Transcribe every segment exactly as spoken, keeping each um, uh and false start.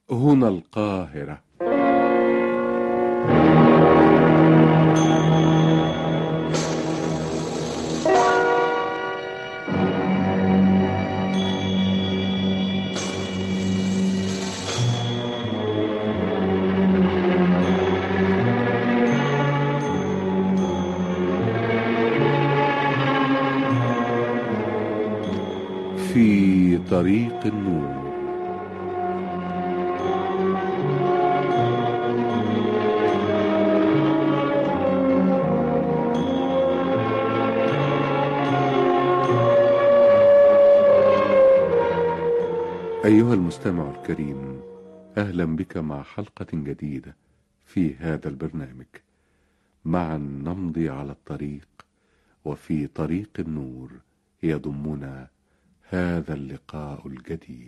هنا القاهرة. في طريق النور. أيها المستمع الكريم، أهلا بك مع حلقة جديدة في هذا البرنامج. معا نمضي على الطريق، وفي طريق النور يضمنا هذا اللقاء الجديد.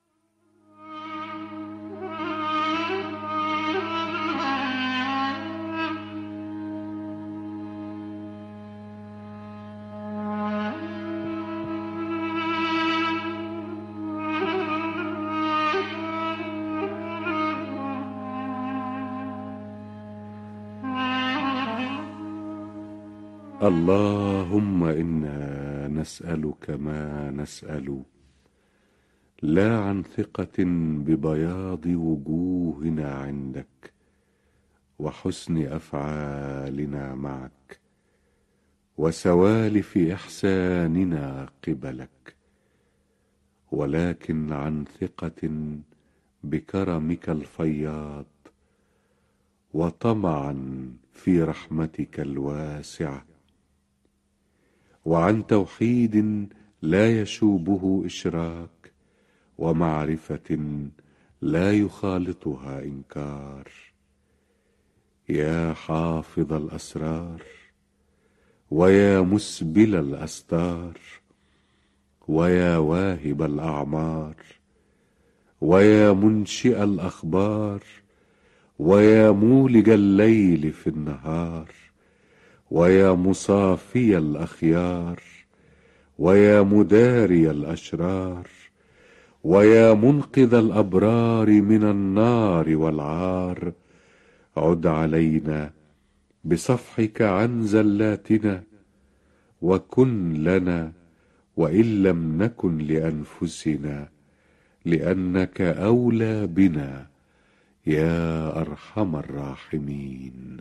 اللهم إنا نسألك ما نسأل، لا عن ثقة ببياض وجوهنا عندك وحسن أفعالنا معك وسوالف إحساننا قبلك، ولكن عن ثقة بكرمك الفياض وطمعا في رحمتك الواسعة، وعن توحيد لا يشوبه إشراك، ومعرفة لا يخالطها إنكار. يا حافظ الأسرار، ويا مسبل الأستار، ويا واهب الأعمار، ويا منشئ الأخبار، ويا مولج الليل في النهار، ويا مصافي الأخيار، ويا مداري الأشرار، ويا منقذ الأبرار من النار والعار، عد علينا بصفحك عن زلاتنا، وكن لنا وإن لم نكن لأنفسنا، لأنك أولى بنا يا أرحم الراحمين.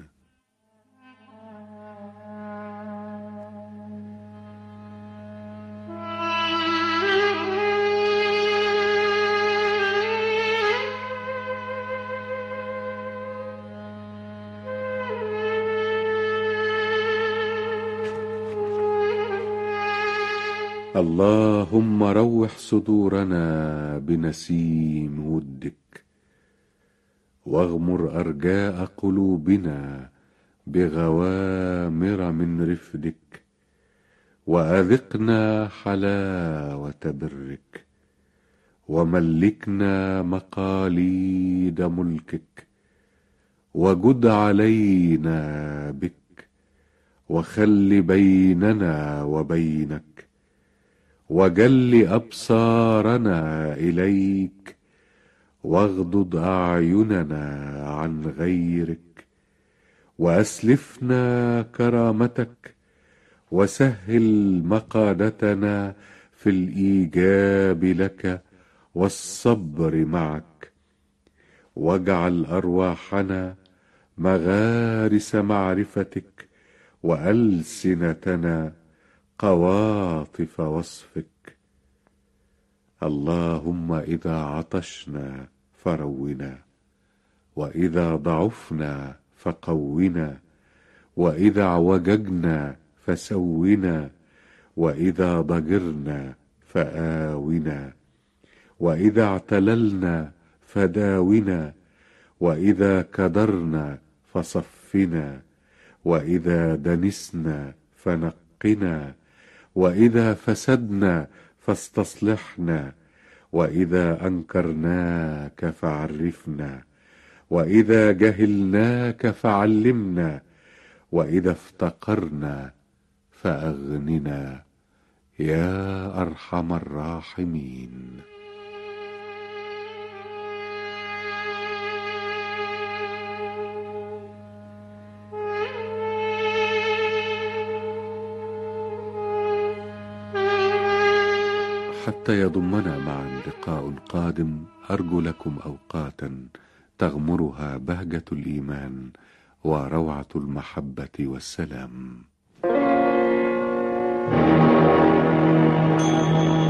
اللهم روح صدورنا بنسيم ودك، واغمر أرجاء قلوبنا بغوامر من رفدك، وأذقنا حلاوة برك، وملكنا مقاليد ملكك، وجد علينا بك، وخل بيننا وبينك، وجل أبصارنا إليك، واغضض أعيننا عن غيرك، وأسلفنا كرامتك، وسهل مقادتنا في الإيجاب لك والصبر معك، واجعل أرواحنا مغارس معرفتك، وألسنتنا قواطف وصفك. اللهم إذا عطشنا فرونا، وإذا ضعفنا فقونا، وإذا اعوججنا فسونا، وإذا ضجرنا فآونا، وإذا اعتللنا فداونا، وإذا كدرنا فصفنا، وإذا دنسنا فنقنا، وإذا فسدنا فاستصلحنا، وإذا أنكرناك فعرفنا، وإذا جهلناك فعلمنا، وإذا افتقرنا فأغننا يا أرحم الراحمين. وحتى يضمنا معا لقاء قادم، أرجو لكم أوقاتا تغمرها بهجة الإيمان وروعة المحبة والسلام.